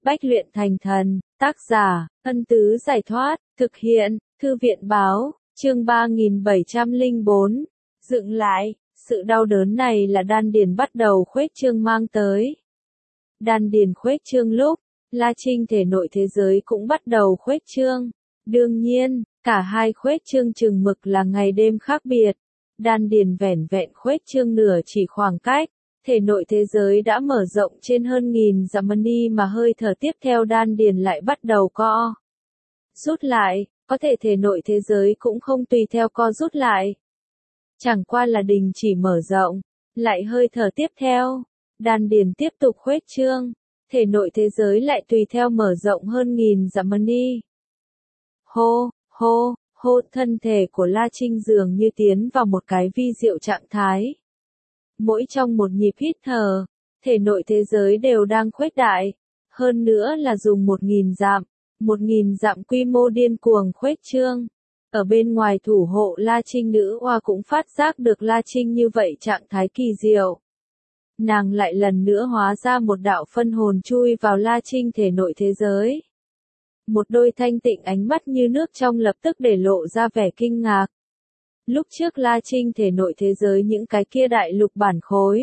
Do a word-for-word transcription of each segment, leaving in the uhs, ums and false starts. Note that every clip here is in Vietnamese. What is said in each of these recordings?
Bách luyện thành thần, tác giả, Ân Tứ Giải Thoát, thực hiện, Thư viện Báo, chương ba nghìn bảy trăm lẻ bốn. Dựng lại, sự đau đớn này là đan điền bắt đầu khuếch trương mang tới. Đan điền khuếch trương lúc, La Trinh thể nội thế giới cũng bắt đầu khuếch trương. Đương nhiên, cả hai khuếch trương chừng mực là ngày đêm khác biệt. Đan điền vẻn vẹn khuếch trương nửa chỉ khoảng cách. Thể nội thế giới đã mở rộng trên hơn nghìn dặm ni mà hơi thở tiếp theo đan điền lại bắt đầu co rút lại, có thể thể nội thế giới cũng không tùy theo co rút lại. Chẳng qua là đình chỉ mở rộng, lại hơi thở tiếp theo, đan điền tiếp tục khuếch trương, thể nội thế giới lại tùy theo mở rộng hơn nghìn dặm ni. Hô, hô, hô, thân thể của La Trinh dường như tiến vào một cái vi diệu trạng thái. Mỗi trong một nhịp hít thở, thể nội thế giới đều đang khuếch đại, hơn nữa là dùng một nghìn dặm, một nghìn dặm quy mô điên cuồng khuếch trương. Ở bên ngoài thủ hộ La Trinh nữ oa cũng phát giác được La Trinh như vậy trạng thái kỳ diệu. Nàng lại lần nữa hóa ra một đạo phân hồn chui vào La Trinh thể nội thế giới. Một đôi thanh tịnh ánh mắt như nước trong lập tức để lộ ra vẻ kinh ngạc. Lúc trước La Trinh thể nội thế giới những cái kia đại lục bản khối.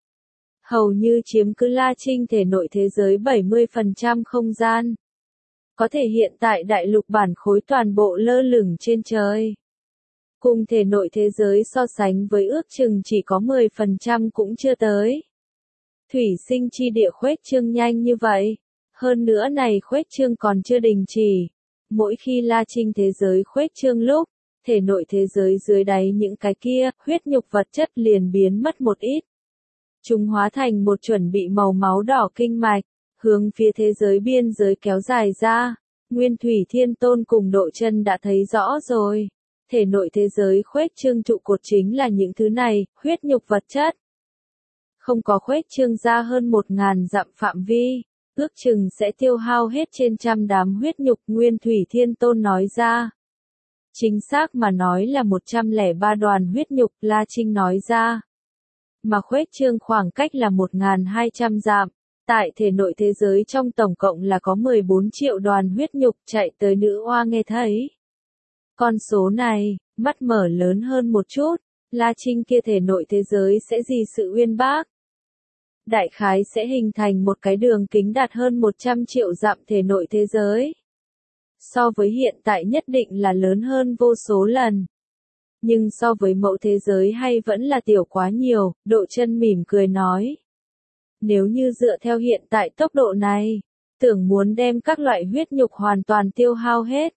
Hầu như chiếm cứ La Trinh thể nội thế giới bảy mươi phần trăm không gian. Có thể hiện tại đại lục bản khối toàn bộ lơ lửng trên trời. Cùng thể nội thế giới so sánh với ước chừng chỉ có mười phần trăm cũng chưa tới. Thủy sinh chi địa khuếch trương nhanh như vậy. Hơn nữa này khuếch trương còn chưa đình chỉ. Mỗi khi La Trinh thế giới khuếch trương lúc, thể nội thế giới dưới đáy những cái kia, huyết nhục vật chất liền biến mất một ít. Chúng hóa thành một chuẩn bị màu máu đỏ kinh mạch, hướng phía thế giới biên giới kéo dài ra. Nguyên Thủy Thiên Tôn cùng Độ Chân đã thấy rõ rồi. Thể nội thế giới khuếch trương trụ cột chính là những thứ này, huyết nhục vật chất. Không có khuếch trương ra hơn một ngàn dặm phạm vi, ước chừng sẽ tiêu hao hết trên trăm đám huyết nhục, Nguyên Thủy Thiên Tôn nói ra. Chính xác mà nói là một trăm lẻ ba đoàn huyết nhục, La Trinh nói ra. Mà khuếch trương khoảng cách là một nghìn hai trăm dặm. Tại thể nội thế giới trong tổng cộng là có mười bốn triệu đoàn huyết nhục chạy tới nữ oa nghe thấy. Con số này, mắt mở lớn hơn một chút, La Trinh kia thể nội thế giới sẽ gì sự uyên bác. Đại khái sẽ hình thành một cái đường kính đạt hơn một trăm triệu dặm thể nội thế giới. So với hiện tại nhất định là lớn hơn vô số lần. Nhưng so với mẫu thế giới hay vẫn là tiểu quá nhiều, Độ Chân mỉm cười nói. Nếu như dựa theo hiện tại tốc độ này, tưởng muốn đem các loại huyết nhục hoàn toàn tiêu hao hết.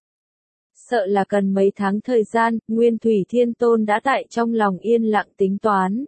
Sợ là cần mấy tháng thời gian, Nguyên Thủy Thiên Tôn đã tại trong lòng yên lặng tính toán.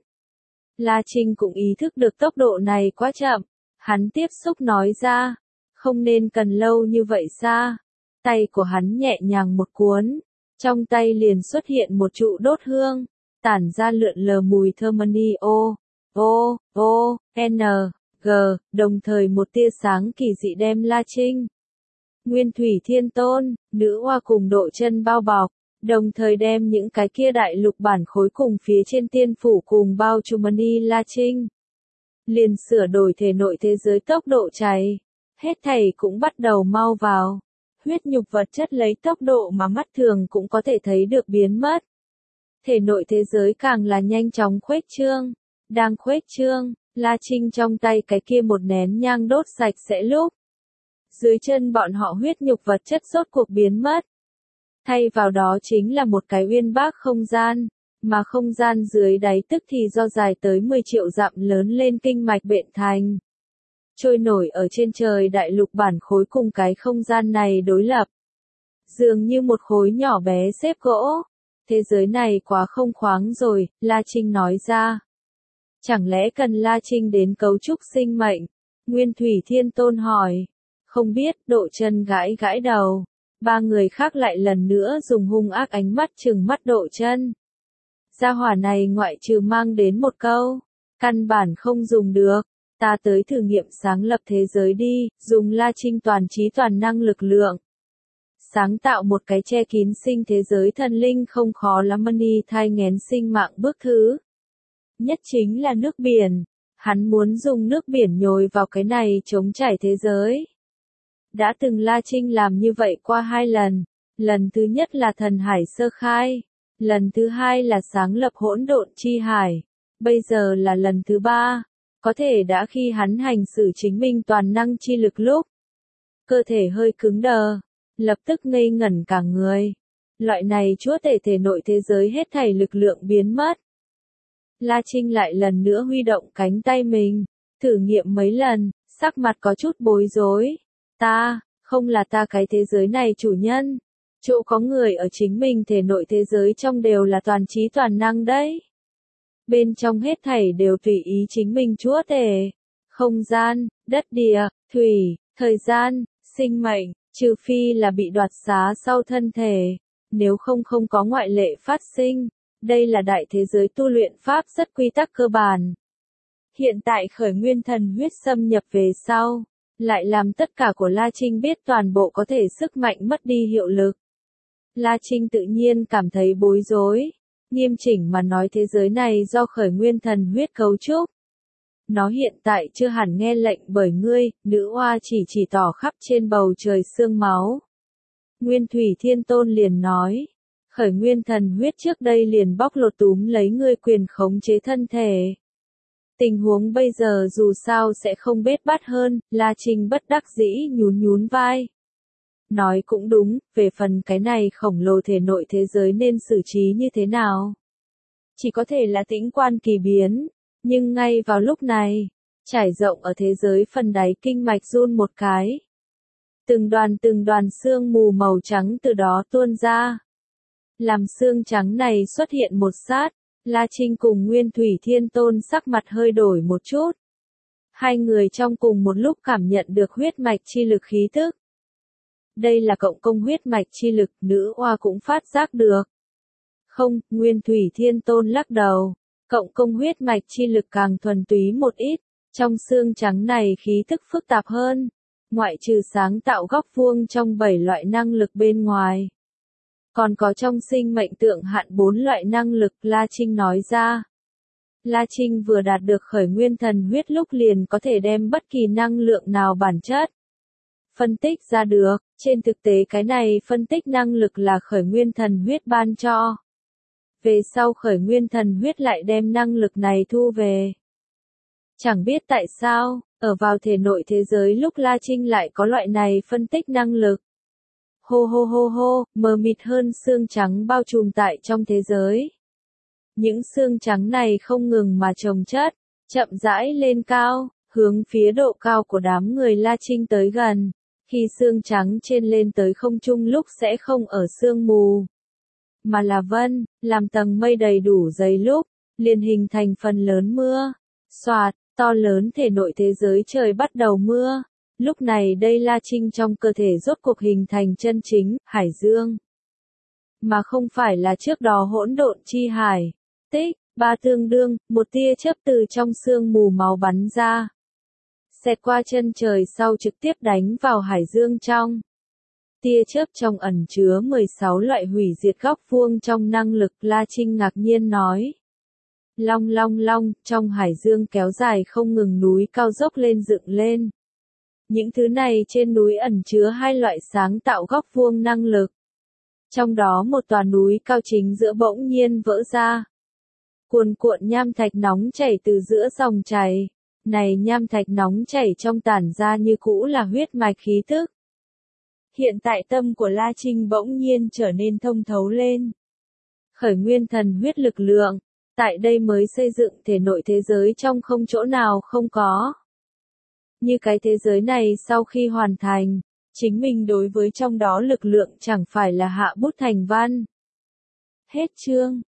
La Trinh cũng ý thức được tốc độ này quá chậm, hắn tiếp xúc nói ra, không nên cần lâu như vậy xa. Tay của hắn nhẹ nhàng một cuốn, trong tay liền xuất hiện một trụ đốt hương, tản ra lượn lờ mùi thơm ni o, o, o, n, g, đồng thời một tia sáng kỳ dị đem La Trinh, Nguyên Thủy Thiên Tôn, nữ oa cùng Độ Chân bao bọc, đồng thời đem những cái kia đại lục bản khối cùng phía trên tiên phủ cùng bao trùm ni La Trinh. Liền sửa đổi thể nội thế giới tốc độ chạy, hết thảy cũng bắt đầu mau vào. Huyết nhục vật chất lấy tốc độ mà mắt thường cũng có thể thấy được biến mất. Thể nội thế giới càng là nhanh chóng khuếch trương. Đang khuếch trương, La Trinh trong tay cái kia một nén nhang đốt sạch sẽ lúc. Dưới chân bọn họ huyết nhục vật chất rốt cuộc biến mất. Thay vào đó chính là một cái uyên bác không gian, mà không gian dưới đáy tức thì do dài tới mười triệu dặm lớn lên kinh mạch bện thành. Trôi nổi ở trên trời đại lục bản khối cùng cái không gian này đối lập. Dường như một khối nhỏ bé xếp gỗ. Thế giới này quá không khoáng rồi, La Trinh nói ra. Chẳng lẽ cần La Trinh đến cấu trúc sinh mệnh? Nguyên Thủy Thiên Tôn hỏi. Không biết, Độ Chân gãi gãi đầu. Ba người khác lại lần nữa dùng hung ác ánh mắt trừng mắt Độ Chân. Gia hỏa này ngoại trừ mang đến một câu. Căn bản không dùng được. Ta tới thử nghiệm sáng lập thế giới đi, dùng La Trinh toàn trí toàn năng lực lượng. Sáng tạo một cái che kín sinh thế giới thần linh không khó lắm ni thai nghén sinh mạng bước thứ. Nhất chính là nước biển. Hắn muốn dùng nước biển nhồi vào cái này chống chảy thế giới. Đã từng La Trinh làm như vậy qua hai lần. Lần thứ nhất là thần hải sơ khai. Lần thứ hai là sáng lập hỗn độn chi hải. Bây giờ là lần thứ ba. Có thể đã khi hắn hành xử chính mình toàn năng chi lực lúc. Cơ thể hơi cứng đờ. Lập tức ngây ngẩn cả người. Loại này chúa tể thể nội thế giới hết thảy lực lượng biến mất. La Trinh lại lần nữa huy động cánh tay mình. Thử nghiệm mấy lần, sắc mặt có chút bối rối. Ta, không là ta cái thế giới này chủ nhân. Chỗ có người ở chính mình thể nội thế giới trong đều là toàn trí toàn năng đấy. Bên trong hết thảy đều tùy ý chính mình chúa tể. Không gian, đất địa, thủy, thời gian, sinh mệnh, trừ phi là bị đoạt xá sau thân thể. Nếu không không có ngoại lệ phát sinh. Đây là đại thế giới tu luyện pháp rất quy tắc cơ bản. Hiện tại khởi nguyên thần huyết xâm nhập về sau. Lại làm tất cả của La Trinh biết toàn bộ có thể sức mạnh mất đi hiệu lực. La Trinh tự nhiên cảm thấy bối rối. Nghiêm chỉnh mà nói thế giới này do khởi nguyên thần huyết cấu trúc. Nó hiện tại chưa hẳn nghe lệnh bởi ngươi, nữ oa chỉ chỉ tỏ khắp trên bầu trời xương máu. Nguyên Thủy Thiên Tôn liền nói. Khởi nguyên thần huyết trước đây liền bóc lột túm lấy ngươi quyền khống chế thân thể. Tình huống bây giờ dù sao sẽ không bết bát hơn, La Trinh bất đắc dĩ nhún nhún vai. Nói cũng đúng, về phần cái này khổng lồ thể nội thế giới nên xử trí như thế nào. Chỉ có thể là tĩnh quan kỳ biến, nhưng ngay vào lúc này, trải rộng ở thế giới phần đáy kinh mạch run một cái. Từng đoàn từng đoàn sương mù màu trắng từ đó tuôn ra. Làm xương trắng này xuất hiện một sát, La Trinh cùng Nguyên Thủy Thiên Tôn sắc mặt hơi đổi một chút. Hai người trong cùng một lúc cảm nhận được huyết mạch chi lực khí tức. Đây là cộng công huyết mạch chi lực, nữ oa cũng phát giác được. Không, Nguyên Thủy Thiên Tôn lắc đầu. Cộng công huyết mạch chi lực càng thuần túy một ít. Trong xương trắng này khí thức phức tạp hơn. Ngoại trừ sáng tạo góc vuông trong bảy loại năng lực bên ngoài. Còn có trong sinh mệnh tượng hạn bốn loại năng lực, La Trinh nói ra. La Trinh vừa đạt được khởi nguyên thần huyết lúc liền có thể đem bất kỳ năng lượng nào bản chất. Phân tích ra được, trên thực tế cái này phân tích năng lực là khởi nguyên thần huyết ban cho. Về sau khởi nguyên thần huyết lại đem năng lực này thu về. Chẳng biết tại sao, ở vào thể nội thế giới lúc La Trinh lại có loại này phân tích năng lực. Hô hô hô hô, mờ mịt hơn xương trắng bao trùm tại trong thế giới. Những xương trắng này không ngừng mà chồng chất, chậm rãi lên cao, hướng phía độ cao của đám người La Trinh tới gần. Khi xương trắng trên lên tới không trung lúc sẽ không ở sương mù, mà là vân, làm tầng mây đầy đủ dày lúc, liền hình thành phần lớn mưa. Xoạt, to lớn thể nội thế giới trời bắt đầu mưa. Lúc này đây La Trinh trong cơ thể rốt cuộc hình thành chân chính, hải dương. Mà không phải là trước đó hỗn độn chi hải. Tích, ba tương đương, một tia chớp từ trong sương mù máu bắn ra. Xẹt qua chân trời sau trực tiếp đánh vào hải dương trong. Tia chớp trong ẩn chứa mười sáu loại hủy diệt góc vuông trong năng lực, La Trinh ngạc nhiên nói. Long long long, trong hải dương kéo dài không ngừng núi cao dốc lên dựng lên. Những thứ này trên núi ẩn chứa hai loại sáng tạo góc vuông năng lực. Trong đó một tòa núi cao chính giữa bỗng nhiên vỡ ra. Cuồn cuộn nham thạch nóng chảy từ giữa dòng chảy. Này nham thạch nóng chảy trong tản ra như cũ là huyết mạch khí thức. Hiện tại tâm của La Trinh bỗng nhiên trở nên thông thấu lên. Khởi nguyên thần huyết lực lượng. Tại đây mới xây dựng thể nội thế giới trong không chỗ nào không có. Như cái thế giới này sau khi hoàn thành, chính mình đối với trong đó lực lượng chẳng phải là hạ bút thành văn. Hết chương.